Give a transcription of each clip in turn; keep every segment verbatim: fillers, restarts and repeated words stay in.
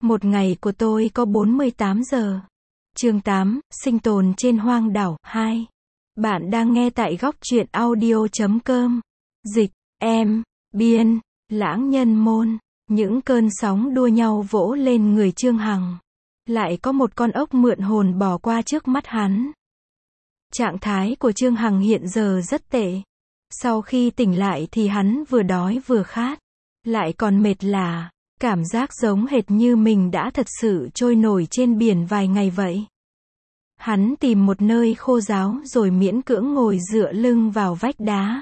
Một ngày của tôi có bốn mươi tám giờ. Chương tám, sinh tồn trên hoang đảo, hai. Bạn đang nghe tại góc truyện audio chấm com. Dịch, em, biên, lãng nhân môn. Những cơn sóng đua nhau vỗ lên người Trương Hằng. Lại có một con ốc mượn hồn bò qua trước mắt hắn. Trạng thái của Trương Hằng hiện giờ rất tệ. Sau khi tỉnh lại thì hắn vừa đói vừa khát. Lại còn mệt lả. Cảm giác giống hệt như mình đã thật sự trôi nổi trên biển vài ngày vậy. Hắn tìm một nơi khô ráo rồi miễn cưỡng ngồi dựa lưng vào vách đá.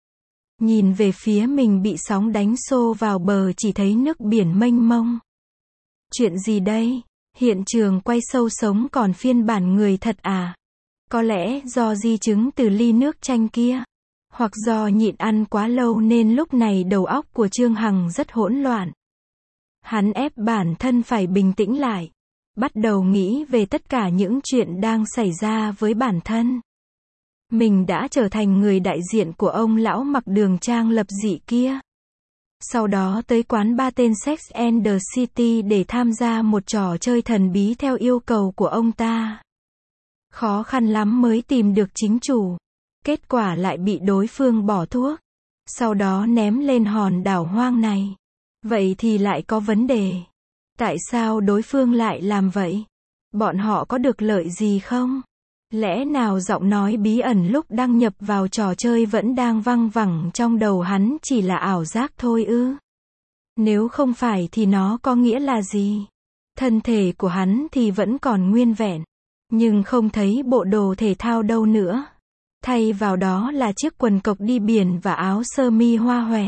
Nhìn về phía mình bị sóng đánh xô vào bờ chỉ thấy nước biển mênh mông. Chuyện gì đây? Hiện trường quay sâu sống còn phiên bản người thật à? Có lẽ do di chứng từ ly nước chanh kia. Hoặc do nhịn ăn quá lâu nên lúc này đầu óc của Trương Hằng rất hỗn loạn. Hắn ép bản thân phải bình tĩnh lại. Bắt đầu nghĩ về tất cả những chuyện đang xảy ra với bản thân. Mình đã trở thành người đại diện của ông lão mặc đường trang lập dị kia. Sau đó tới quán ba tên Sex and the City để tham gia một trò chơi thần bí theo yêu cầu của ông ta. Khó khăn lắm mới tìm được chính chủ. Kết quả lại bị đối phương bỏ thuốc. Sau đó ném lên hòn đảo hoang này. Vậy thì lại có vấn đề. Tại sao đối phương lại làm vậy? Bọn họ có được lợi gì không? Lẽ nào giọng nói bí ẩn lúc đăng nhập vào trò chơi vẫn đang văng vẳng trong đầu hắn chỉ là ảo giác thôi ư? Nếu không phải thì nó có nghĩa là gì? Thân thể của hắn thì vẫn còn nguyên vẹn. Nhưng không thấy bộ đồ thể thao đâu nữa. Thay vào đó là chiếc quần cộc đi biển và áo sơ mi hoa hòe.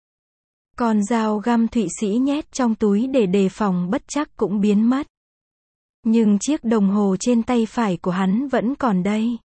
Con dao găm Thụy Sĩ nhét trong túi để đề phòng bất trắc cũng biến mất. Nhưng chiếc đồng hồ trên tay phải của hắn vẫn còn đây.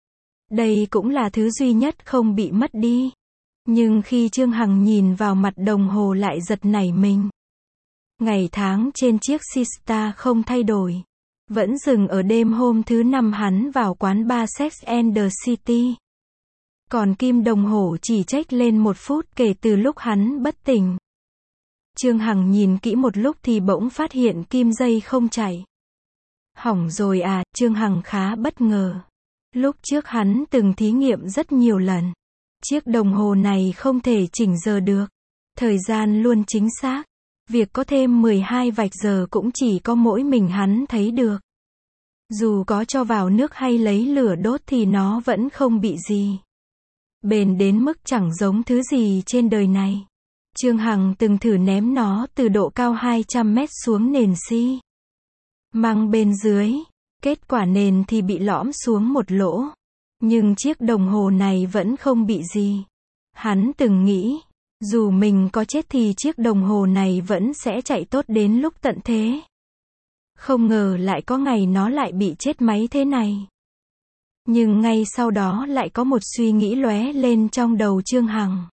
Đây cũng là thứ duy nhất không bị mất đi. Nhưng khi Trương Hằng nhìn vào mặt đồng hồ lại giật nảy mình. Ngày tháng trên chiếc Sistar không thay đổi. Vẫn dừng ở đêm hôm thứ năm hắn vào quán bar Sex and the City. Còn kim đồng hồ chỉ chếch lên một phút kể từ lúc hắn bất tỉnh. Trương Hằng nhìn kỹ một lúc thì bỗng phát hiện kim dây không chạy. Hỏng rồi à, Trương Hằng khá bất ngờ. Lúc trước hắn từng thí nghiệm rất nhiều lần. Chiếc đồng hồ này không thể chỉnh giờ được. Thời gian luôn chính xác. Việc có thêm mười hai vạch giờ cũng chỉ có mỗi mình hắn thấy được. Dù có cho vào nước hay lấy lửa đốt thì nó vẫn không bị gì. Bền đến mức chẳng giống thứ gì trên đời này. Trương Hằng từng thử ném nó từ độ cao hai trăm mét xuống nền xi măng bên dưới. Kết quả nền thì bị lõm xuống một lỗ. Nhưng chiếc đồng hồ này vẫn không bị gì. Hắn từng nghĩ, dù mình có chết thì chiếc đồng hồ này vẫn sẽ chạy tốt đến lúc tận thế. Không ngờ lại có ngày nó lại bị chết máy thế này. Nhưng ngay sau đó lại có một suy nghĩ lóe lên trong đầu Trương Hằng.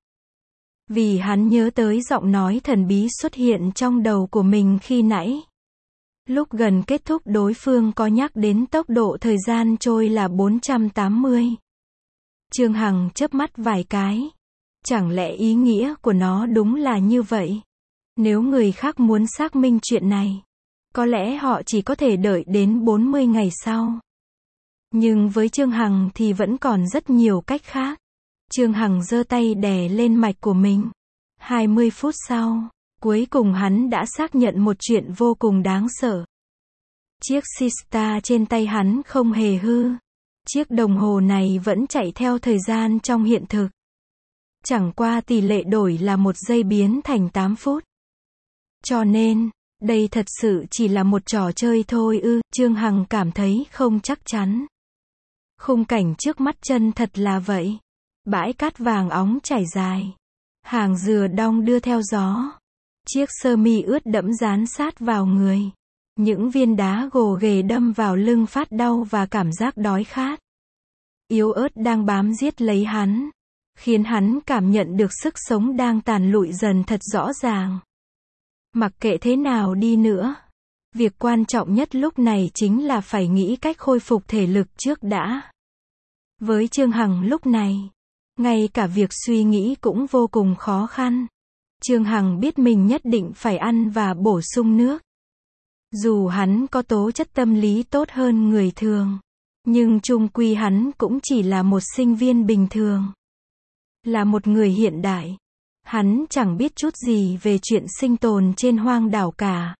Vì hắn nhớ tới giọng nói thần bí xuất hiện trong đầu của mình khi nãy. Lúc gần kết thúc đối phương có nhắc đến tốc độ thời gian trôi là bốn trăm tám mươi. Trương Hằng chớp mắt vài cái. Chẳng lẽ ý nghĩa của nó đúng là như vậy? Nếu người khác muốn xác minh chuyện này, có lẽ họ chỉ có thể đợi đến bốn mươi ngày sau. Nhưng với Trương Hằng thì vẫn còn rất nhiều cách khác. Trương Hằng giơ tay đè lên mạch của mình. hai mươi phút sau, cuối cùng hắn đã xác nhận một chuyện vô cùng đáng sợ. Chiếc Sistar trên tay hắn không hề hư. Chiếc đồng hồ này vẫn chạy theo thời gian trong hiện thực. Chẳng qua tỷ lệ đổi là một giây biến thành tám phút. Cho nên, đây thật sự chỉ là một trò chơi thôi ư, Trương Hằng cảm thấy không chắc chắn. Khung cảnh trước mắt chân thật là vậy. Bãi cát vàng óng trải dài. Hàng dừa đong đưa theo gió. Chiếc sơ mi ướt đẫm dán sát vào người. Những viên đá gồ ghề đâm vào lưng phát đau và cảm giác đói khát. Yếu ớt đang bám giết lấy hắn. Khiến hắn cảm nhận được sức sống đang tàn lụi dần thật rõ ràng. Mặc kệ thế nào đi nữa. Việc quan trọng nhất lúc này chính là phải nghĩ cách khôi phục thể lực trước đã. Với Trương Hằng lúc này, ngay cả việc suy nghĩ cũng vô cùng khó khăn. Trương Hằng biết mình nhất định phải ăn và bổ sung nước. Dù hắn có tố chất tâm lý tốt hơn người thường, nhưng chung quy hắn cũng chỉ là một sinh viên bình thường. Là một người hiện đại. Hắn chẳng biết chút gì về chuyện sinh tồn trên hoang đảo cả.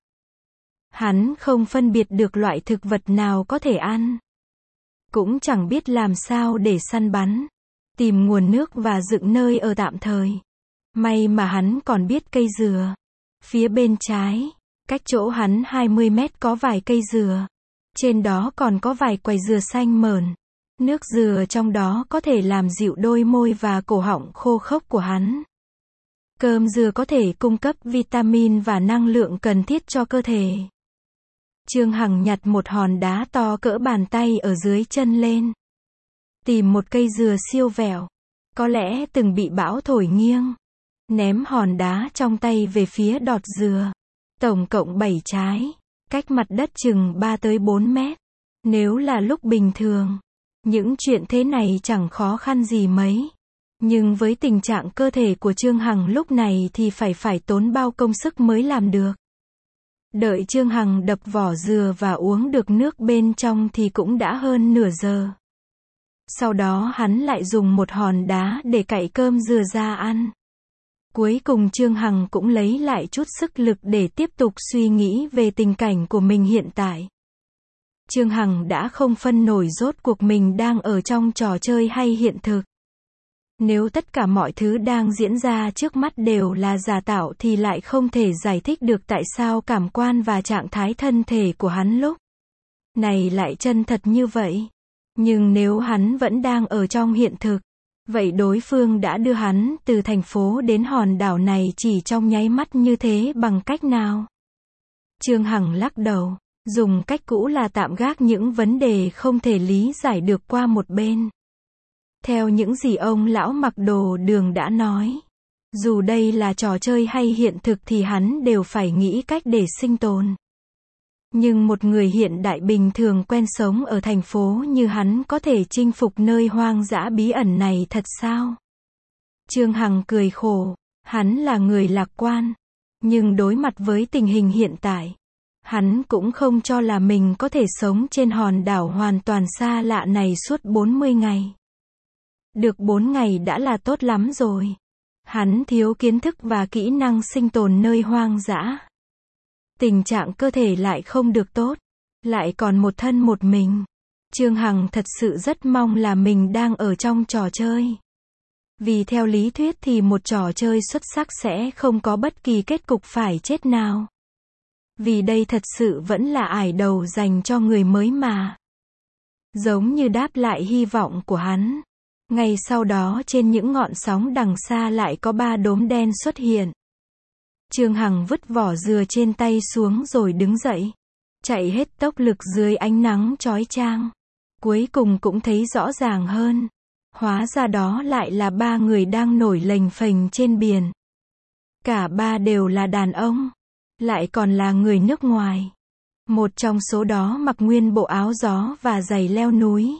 Hắn không phân biệt được loại thực vật nào có thể ăn. Cũng chẳng biết làm sao để săn bắn, tìm nguồn nước và dựng nơi ở tạm thời. May mà hắn còn biết cây dừa. Phía bên trái, cách chỗ hắn hai mươi mét có vài cây dừa. Trên đó còn có vài quầy dừa xanh mởn. Nước dừa trong đó có thể làm dịu đôi môi và cổ họng khô khốc của hắn. Cơm dừa có thể cung cấp vitamin và năng lượng cần thiết cho cơ thể. Trương Hằng nhặt một hòn đá to cỡ bàn tay ở dưới chân lên. Tìm một cây dừa siêu vẹo, có lẽ từng bị bão thổi nghiêng. Ném hòn đá trong tay về phía đọt dừa. Tổng cộng bảy trái, cách mặt đất chừng ba tới bốn mét. Nếu là lúc bình thường, những chuyện thế này chẳng khó khăn gì mấy. Nhưng với tình trạng cơ thể của Trương Hằng lúc này thì phải phải tốn bao công sức mới làm được. Đợi Trương Hằng đập vỏ dừa và uống được nước bên trong thì cũng đã hơn nửa giờ. Sau đó hắn lại dùng một hòn đá để cạy cơm dừa ra ăn. Cuối cùng Trương Hằng cũng lấy lại chút sức lực để tiếp tục suy nghĩ về tình cảnh của mình hiện tại. Trương Hằng đã không phân nổi rốt cuộc mình đang ở trong trò chơi hay hiện thực. Nếu tất cả mọi thứ đang diễn ra trước mắt đều là giả tạo thì lại không thể giải thích được tại sao cảm quan và trạng thái thân thể của hắn lúc này lại chân thật như vậy. Nhưng nếu hắn vẫn đang ở trong hiện thực, vậy đối phương đã đưa hắn từ thành phố đến hòn đảo này chỉ trong nháy mắt như thế bằng cách nào? Trương Hằng lắc đầu, dùng cách cũ là tạm gác những vấn đề không thể lý giải được qua một bên. Theo những gì ông lão mặc đồ đường đã nói, dù đây là trò chơi hay hiện thực thì hắn đều phải nghĩ cách để sinh tồn. Nhưng một người hiện đại bình thường quen sống ở thành phố như hắn có thể chinh phục nơi hoang dã bí ẩn này thật sao? Trương Hằng cười khổ, hắn là người lạc quan, nhưng đối mặt với tình hình hiện tại, hắn cũng không cho là mình có thể sống trên hòn đảo hoàn toàn xa lạ này suốt bốn mươi ngày. Được bốn ngày đã là tốt lắm rồi. Hắn thiếu kiến thức và kỹ năng sinh tồn nơi hoang dã. Tình trạng cơ thể lại không được tốt, lại còn một thân một mình. Trương Hằng thật sự rất mong là mình đang ở trong trò chơi. Vì theo lý thuyết thì một trò chơi xuất sắc sẽ không có bất kỳ kết cục phải chết nào. Vì đây thật sự vẫn là ải đầu dành cho người mới mà. Giống như đáp lại hy vọng của hắn. Ngay sau đó trên những ngọn sóng đằng xa lại có ba đốm đen xuất hiện. Trương Hằng vứt vỏ dừa trên tay xuống rồi đứng dậy. Chạy hết tốc lực dưới ánh nắng chói chang. Cuối cùng cũng thấy rõ ràng hơn. Hóa ra đó lại là ba người đang nổi lềnh phềnh trên biển. Cả ba đều là đàn ông. Lại còn là người nước ngoài. Một trong số đó mặc nguyên bộ áo gió và giày leo núi.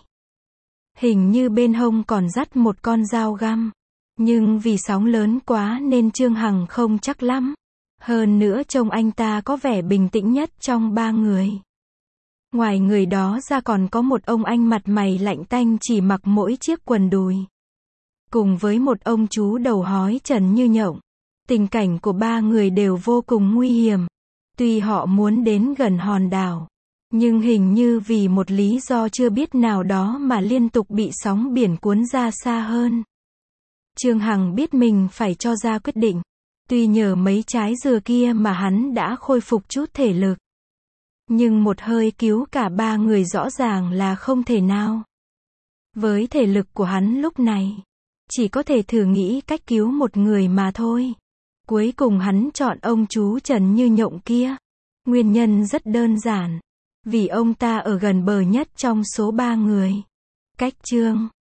Hình như bên hông còn dắt một con dao găm. Nhưng vì sóng lớn quá nên Trương Hằng không chắc lắm. Hơn nữa trông anh ta có vẻ bình tĩnh nhất trong ba người. Ngoài người đó ra còn có một ông anh mặt mày lạnh tanh chỉ mặc mỗi chiếc quần đùi. Cùng với một ông chú đầu hói trần như nhộng. Tình cảnh của ba người đều vô cùng nguy hiểm. Tuy họ muốn đến gần hòn đảo, nhưng hình như vì một lý do chưa biết nào đó mà liên tục bị sóng biển cuốn ra xa hơn. Trương Hằng biết mình phải cho ra quyết định. Tuy nhờ mấy trái dừa kia mà hắn đã khôi phục chút thể lực. Nhưng một hơi cứu cả ba người rõ ràng là không thể nào. Với thể lực của hắn lúc này, chỉ có thể thử nghĩ cách cứu một người mà thôi. Cuối cùng hắn chọn ông chú trần như nhộng kia. Nguyên nhân rất đơn giản. Vì ông ta ở gần bờ nhất trong số ba người. Cách Trương